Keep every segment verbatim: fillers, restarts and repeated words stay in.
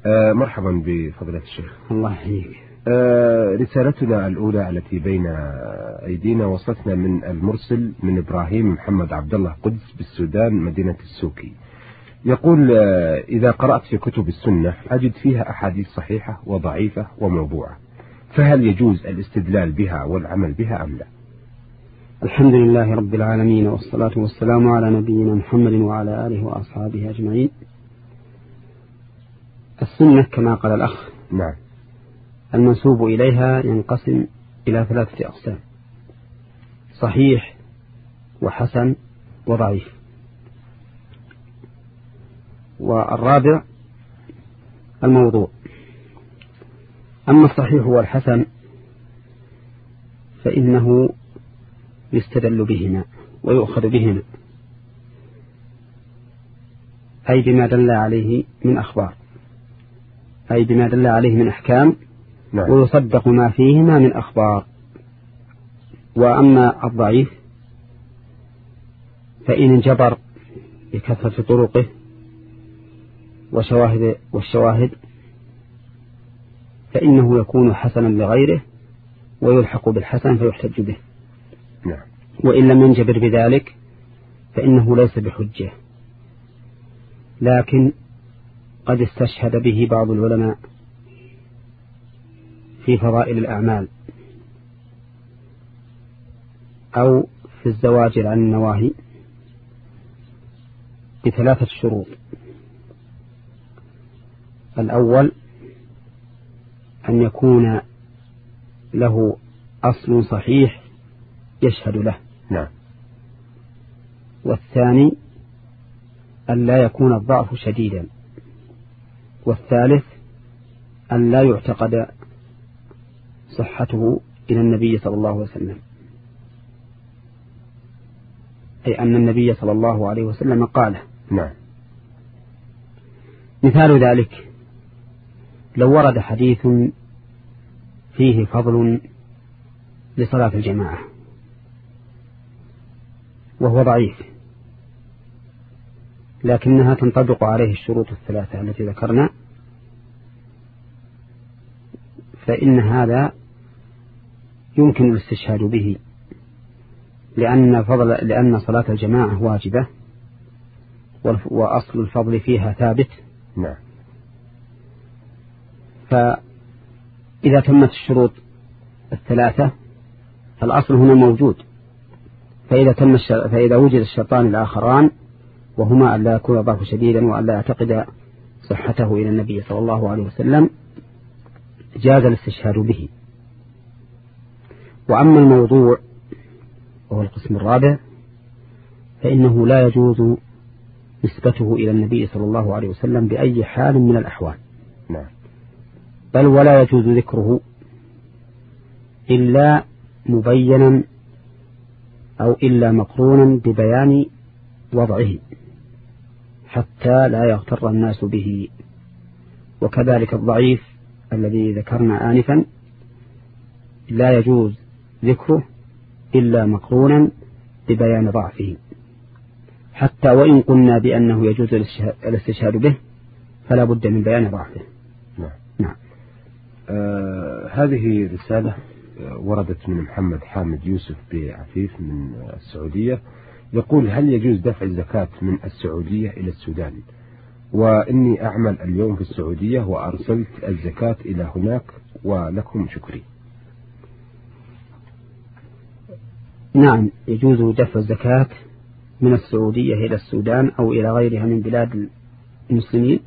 آه مرحبا بفضيلة الشيخ. الله يحييك. آه رسالتنا الأولى التي بين أيدينا وصلتنا من المرسل من إبراهيم محمد عبد الله قدس بالسودان مدينة السوكي. يقول آه إذا قرأت في كتب السنة أجد فيها أحاديث صحيحة وضعيفة وموضوعة، فهل يجوز الاستدلال بها والعمل بها أم لا؟ الحمد لله رب العالمين، والصلاة والسلام على نبينا محمد وعلى آله وأصحابه أجمعين. السنة كما قال الأخ نعم المنسوب إليها ينقسم إلى ثلاثة أقسام: صحيح وحسن وضعيف. والرابع الموضوع. أما الصحيح والحسن فإنه يستدل بهما ويؤخذ بهما، أي بما دل عليه من أخبار، أي بما دل عليه من أحكام، نعم. ويصدق ما فيهما من أخبار. وأما الضعيف فإن انجبر بكثرة طرقه وشواهد والشواهد فإنه يكون حسنا لغيره ويلحق بالحسن فيحتج به. نعم. وإن لم ينجبر بذلك فإنه ليس بحجة، لكن قد استشهد به بعض العلماء في فضائل الأعمال أو في الزواجر عن النواهي بثلاثة شروط: الأول أن يكون له أصل صحيح يشهد له، نعم. والثاني أن لا يكون الضعف شديدا، والثالث أن لا يعتقد صحته إلى النبي صلى الله عليه وسلم، أي أن النبي صلى الله عليه وسلم قاله. نعم. مثال ذلك لو ورد حديث فيه فضل لصلاة الجماعة وهو ضعيف، لكنها تنطبق عليه الشروط الثلاثة التي ذكرنا، فإن هذا يمكن الاستشهاد به، لأن فضل لأن صلاة الجماعة واجبة وأصل الفضل فيها ثابت. نعم. فإذا تمت الشروط الثلاثة فالأصل هنا موجود، فإذا تم فإذا وجد الشرطان الآخران وهما أن لا يكون ضعف شديدا وأن لا يعتقد صحته إلى النبي صلى الله عليه وسلم جاز الاستشهاد به. وأما الموضوع وهو القسم الرابع فإنه لا يجوز نسبته إلى النبي صلى الله عليه وسلم بأي حال من الأحوال، نعم. بل ولا يجوز ذكره إلا مبينا أو إلا مقرونا ببيان وضعه حتى لا يغتر الناس به. وكذلك الضعيف الذي ذكرنا آنفا لا يجوز ذكره إلا مقرونا ببيان ضعفه، حتى وإن قلنا بأنه يجوز الاستشهاد به فلا بد من بيان ضعفه. نعم. نعم. آه هذه رسالة وردت من محمد حامد يوسف بعفيف من السعودية، يقول: هل يجوز دفع الزكاة من السعودية إلى السودان؟ وإني أعمل اليوم في السعودية وأرسلت الزكاة إلى هناك ولكم شكري. نعم، يجوز دفع الزكاة من السعودية إلى السودان أو إلى غيرها من بلاد المسلمين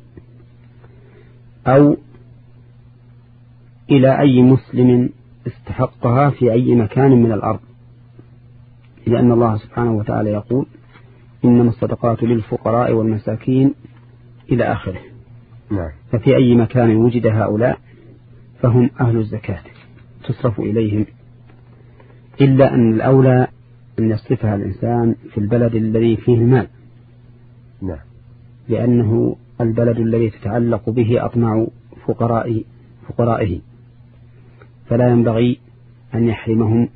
أو إلى أي مسلم استحقها في أي مكان من الأرض، لأن الله سبحانه وتعالى يقول: إنما الصدقات للفقراء والمساكين إلى آخره. نعم. ففي أي مكان وجد هؤلاء فهم أهل الزكاة تصرف إليهم، إلا أن الأولى أن يصرفها الإنسان في البلد الذي فيه المال. نعم. لأنه البلد الذي تتعلق به أطماع فقراء فقرائه، فلا ينبغي أن يحرمهم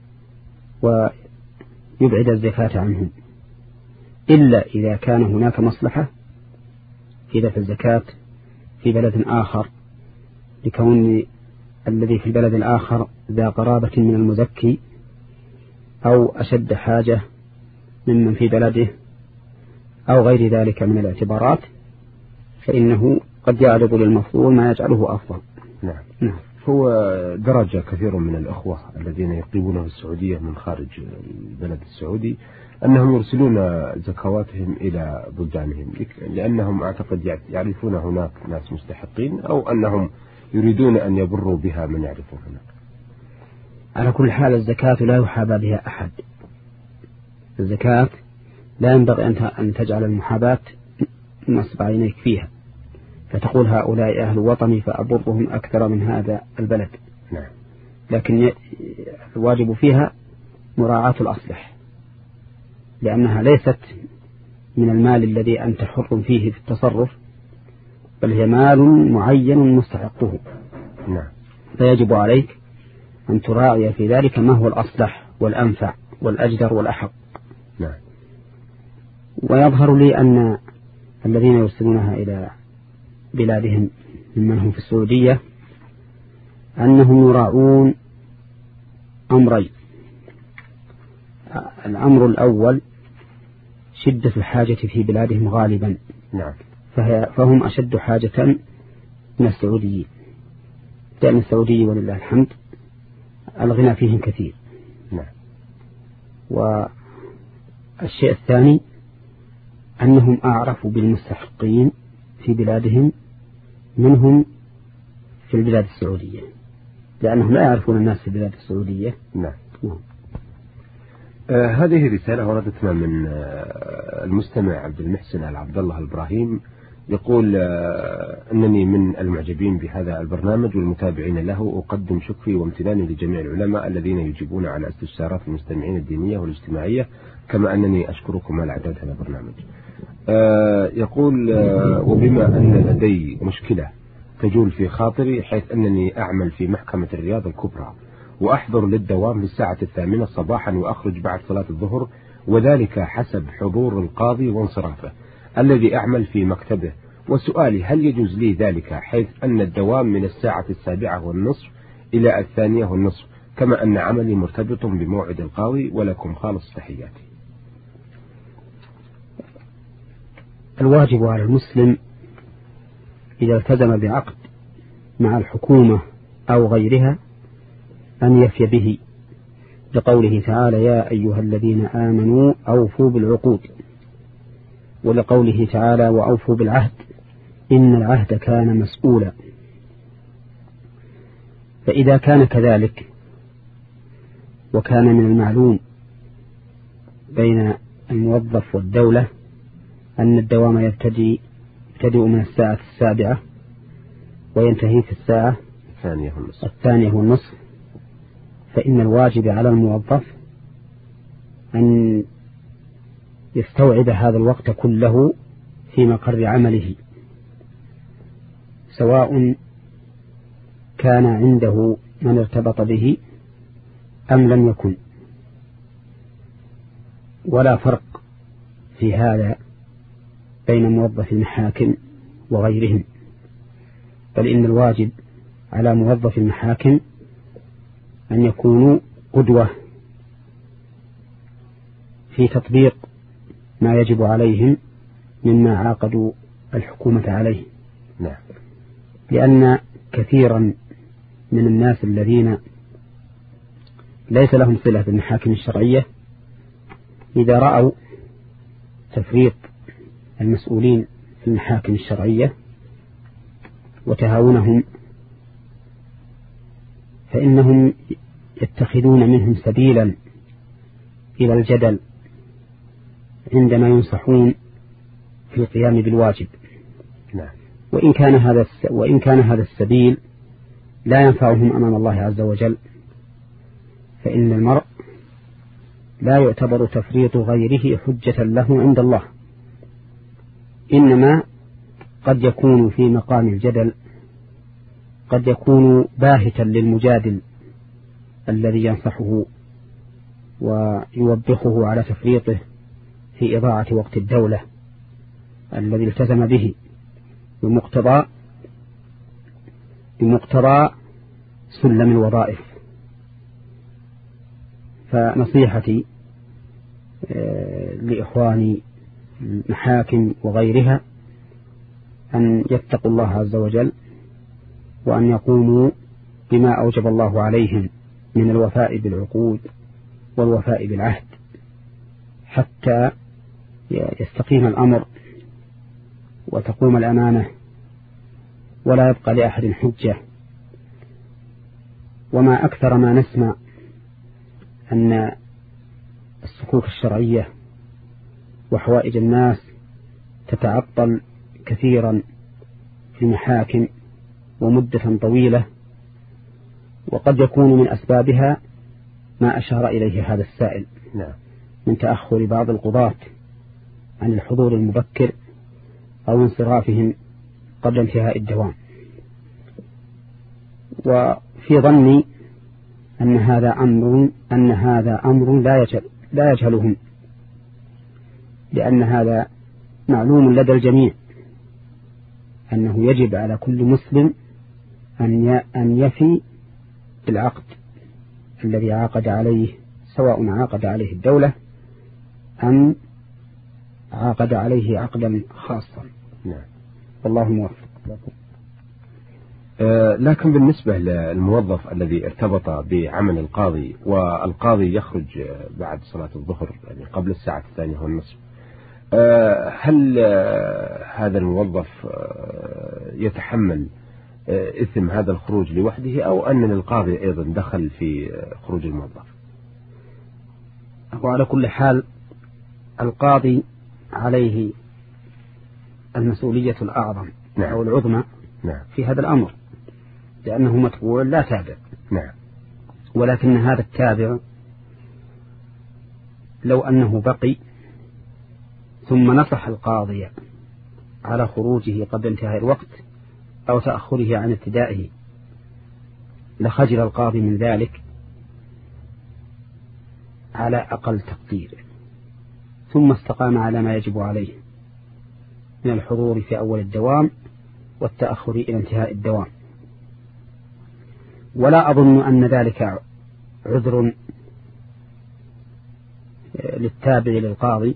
ويبعد الزكاة عنهم، إلا إذا كان هناك مصلحة في دفع الزكاة في بلد آخر لكون الذي في البلد الآخر ذا قرابة من المزكي أو أشد حاجة ممن في بلده أو غير ذلك من الاعتبارات، فإنه قد يعرض للمفضول ما يجعله أفضل. نعم. نعم. هو درجة كثير من الأخوة الذين يقيمون في السعودية من خارج البلد السعودي أنهم يرسلون زكواتهم إلى بلدانهم، لأنهم أعتقد يعرفون هناك ناس مستحقين، أو أنهم يريدون أن يبروا بها من يعرفون هناك. على كل حال الزكاة لا يحابى بها أحد. الزكاة لا ينبغي أن تجعل المحاباة نصب عينيك فيها فتقول هؤلاء أهل وطني فأبرهم أكثر من هذا البلد. نعم. لكن الواجب فيها مراعاة الأصلح، لأنها ليست من المال الذي أنت حر فيه في التصرف، بل هي مال معين مستحقه. نعم. فيجب عليك أن تراعي في ذلك ما هو الأصلح والأنفع والأجدر والأحق. نعم. ويظهر لي أن الذين يرسلونها إلى بلادهم ممن هم في السعودية أنهم يراعون أمرين. الأمر الأول شدة الحاجة في بلادهم غالبا. نعم. فهم أشد حاجة من السعوديين، لأن السعودي ولله الحمد الغنى فيهم كثير. نعم. والشيء الثاني أنهم أعرفوا بالمستحقين في بلادهم منهم في البلاد السعودية، لأنهم لا يعرفون الناس في البلاد السعودية. نعم. نعم. آه هذه رسالة وردتنا من آه المستمع عبد المحسن العبد الله الإبراهيم، يقول آه أنني من المعجبين بهذا البرنامج والمتابعين له، أقدم شكري وامتناني لجميع العلماء الذين يجيبون على استفسارات المستمعين الدينية والاجتماعية، كما أنني أشكركم على إعداد هذا البرنامج. آه يقول آه وبما أن لدي مشكلة تجول في خاطري، حيث أنني أعمل في محكمة الرياض الكبرى وأحضر للدوام في الساعة الثامنة صباحا وأخرج بعد صلاة الظهر، وذلك حسب حضور القاضي وانصرافه الذي أعمل في مكتبه، وسؤالي هل يجوز لي ذلك، حيث أن الدوام من الساعة السابعة والنصف إلى الثانية والنصف، كما أن عملي مرتبط بموعد القاضي، ولكم خالص تحياتي. الواجب على المسلم إذا التزم بعقد مع الحكومة أو غيرها أن يفي به، لقوله تعالى يا أيها الذين آمنوا أوفوا بالعقود، ولقوله تعالى وأوفوا بالعهد إن العهد كان مسؤولا. فإذا كان كذلك وكان من المعلوم بين الموظف والدولة أن الدوام يبتدئ يبتدئ من الساعة السابعة وينتهي في الساعة الثانية والنصف, الثانية والنصف فإن الواجب على الموظف أن يستوعب هذا الوقت كله في مقر عمله، سواء كان عنده من ارتبط به أم لم يكن، ولا فرق في هذا بين موظف المحاكم وغيرهم، بل إن الواجب على موظف المحاكم أن يكونوا قدوة في تطبيق ما يجب عليهم مما عاقدوا الحكومة عليه. نعم. لأن كثيرا من الناس الذين ليس لهم صلة بالمحاكم الشرعية إذا رأوا تفريط المسؤولين في المحاكم الشرعية وتهاونهم فإنهم يتخذون منهم سبيلا إلى الجدل عندما ينصحون في القيام بالواجب. نعم. وإن كان هذا وإن كان هذا السبيل لا ينفعهم أمام الله عز وجل، فإن المرء لا يعتبر تفريط غيره حجة له عند الله، إنما قد يكون في مقام الجدل، قد يكون باهتا للمجادل الذي ينصحه ويوبخه على تفريطه في إضاعة وقت الدولة الذي التزم به بمقتضى بمقتضى سلم الوظائف. فنصيحتي لإخواني المحاكم وغيرها أن يتقوا الله عز وجل، وأن يقوموا بما أوجب الله عليهم من الوفاء بالعقود والوفاء بالعهد حتى يستقيم الأمر وتقوم الأمانة ولا يبقى لأحد حجة. وما أكثر ما نسمع أن الصكوك الشرعية وحوائج الناس تتعطل كثيرا في المحاكم ومدة طويلة، وقد يكون من أسبابها ما أشار إليه هذا السائل من تأخر بعض القضاة عن الحضور المبكر أو انصرافهم قبل انتهاء الدوام. وفي ظني أن هذا أمر أن هذا أمر لا يجهل لا يجهلهم، لأن هذا معلوم لدى الجميع أنه يجب على كل مسلم أن أن يفي بالعقد الذي عاقد عليه، سواء عاقد عليه الدولة أم عاقد عليه عقدا خاصا. نعم. والله موفق. آه لكن بالنسبة للموظف الذي ارتبط بعمل القاضي، والقاضي يخرج بعد صلاة الظهر يعني قبل الساعة الثانية والنصف، آه هل آه هذا الموظف آه يتحمل آه إثم هذا الخروج لوحده، أو أن للقاضي أيضا دخل في آه خروج الموظف؟ وعلى كل حال القاضي عليه المسؤولية الأعظم نعم. أو العظمى نعم. في هذا الأمر، لأنه متبوع لا تابع. نعم. ولكن هذا التابع لو أنه بقي ثم نصح القاضي على خروجه قبل انتهاء الوقت أو تأخره عن ابتدائه لخجل القاضي من ذلك على أقل تقدير، ثم استقام على ما يجب عليه من الحضور في أول الدوام والتأخر إلى انتهاء الدوام. ولا أظن أن ذلك عذر للتابع للقاضي،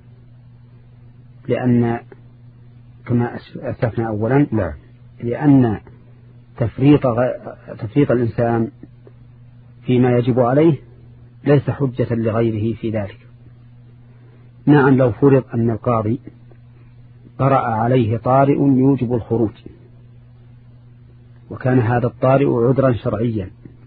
لأن كما أسفنا أولا نعم. لأن تفريط تفريط الإنسان فيما يجب عليه ليس حجة لغيره في ذلك. نعم، لو فرض أن القاضي طرأ عليه طارئ يوجب الخروج، وكان هذا الطارئ عذرا شرعيا،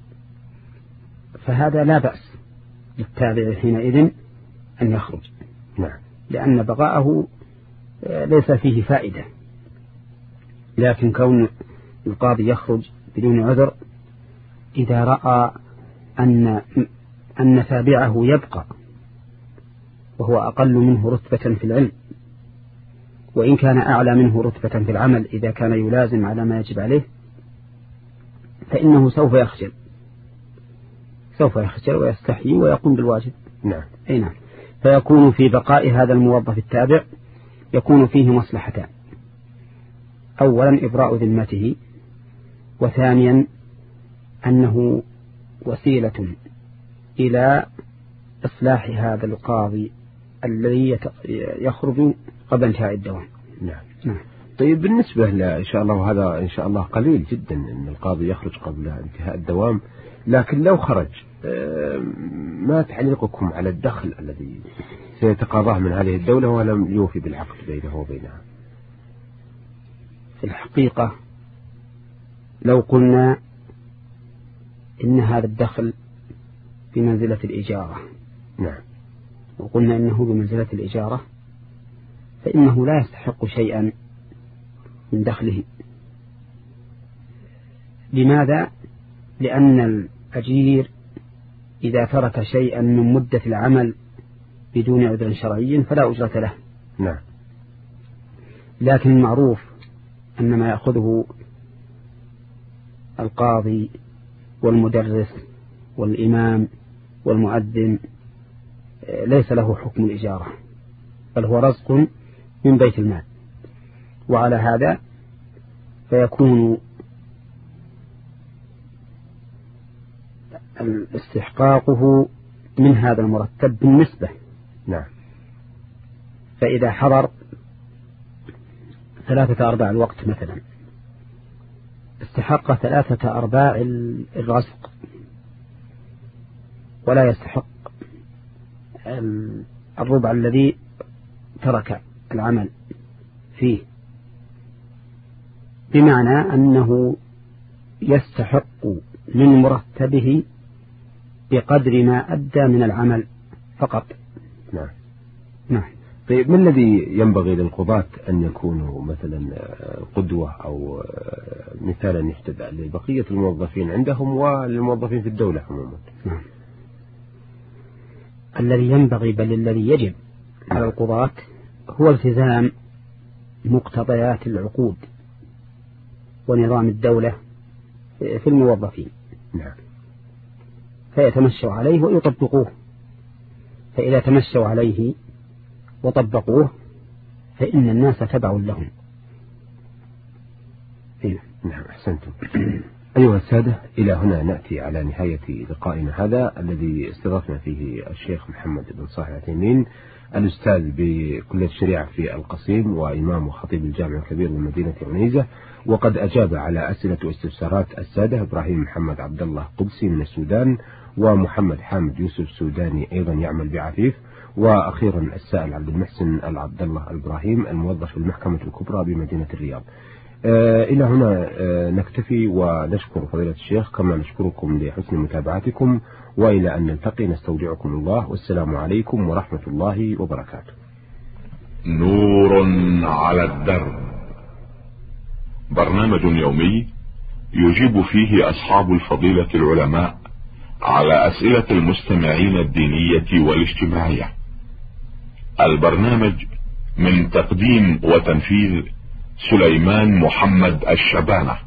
فهذا لا بأس للتابع حينئذ أن يخرج. نعم. لأن بقاءه ليس فيه فائدة. لكن كون القاضي يخرج بدون عذر إذا رأى أن أن تابعه يبقى وهو أقل منه رتبة في العلم، وإن كان أعلى منه رتبة في العمل إذا كان يلازم على ما يجب عليه، فإنه سوف يخجل سوف يخجل ويستحيي ويقوم بالواجب. نعم. أي نعم. فيكون في بقاء هذا الموظف التابع يكون فيه مصلحتان: أولا إبراء ذمته، وثانيا أنه وسيلة إلى إصلاح هذا القاضي الذي يخرج قبل انتهاء الدوام. نعم. نعم. طيب بالنسبة له إن شاء الله، وهذا إن شاء الله قليل جدا أن القاضي يخرج قبل انتهاء الدوام، لكن لو خرج ما تعليقكم على الدخل الذي سيتقاضاه من هذه الدولة ولم يوفي بالعقد بينه وبينها؟ في الحقيقة لو قلنا إن هذا الدخل بمنزلة الإجارة، نعم، وقلنا إنه بمنزلة الإجارة، فإنه لا يستحق شيئا من دخله. لماذا؟ لأن الأجير إذا ترك شيئا من مدة العمل بدون عذر شرعي فلا أجرة له. نعم. لكن المعروف أن ما يأخذه القاضي والمدرس والإمام والمؤذن ليس له حكم الإجارة، بل هو رزق من بيت المال. وعلى هذا فيكون استحقاقه من هذا المرتب بالنسبة. نعم. فإذا حضر ثلاثة أرباع الوقت مثلا استحق ثلاثة أرباع الرزق ولا يستحق الربع الذي ترك العمل فيه، بمعنى أنه يستحق من مرتبه بقدر ما أدى من العمل فقط. نعم. نعم. طيب ما الذي ينبغي للقضاة أن يكونوا مثلا قدوة أو مثالا يحتذى لبقية الموظفين عندهم وللموظفين في الدولة عموما؟ نعم. الذي ينبغي بل الذي يجب على القضاة هو التزام مقتضيات العقود ونظام الدولة في الموظفين. نعم. فيتمشوا عليه ويطبقوه، فإذا تمشوا عليه وطبقوه فإن الناس تبع لهم. نعم أحسنتم. أيها السادة، إلى هنا نأتي على نهاية لقائنا هذا الذي استضفنا فيه الشيخ محمد بن صالح العثيمين الأستاذ بكلية الشريعة في القصيم وإمام وخطيب الجامع الكبير بمدينة عنيزة، وقد أجاب على أسئلة واستفسارات السادة إبراهيم محمد عبد الله قدسي من السودان، ومحمد حامد يوسف سوداني أيضا يعمل بعفيف، وأخيرا السائل عبد المحسن العبد الله إبراهيم الموظف في المحكمة الكبرى بمدينة الرياض. آه إلى هنا آه نكتفي ونشكر فضيلة الشيخ كما نشكركم لحسن متابعتكم، وإلى أن نلتقي نستودعكم الله، والسلام عليكم ورحمة الله وبركاته. نور على الدرب، برنامج يومي يجيب فيه أصحاب الفضيلة العلماء على أسئلة المستمعين الدينية والاجتماعية. البرنامج من تقديم وتنفيذ سليمان محمد الشبانة.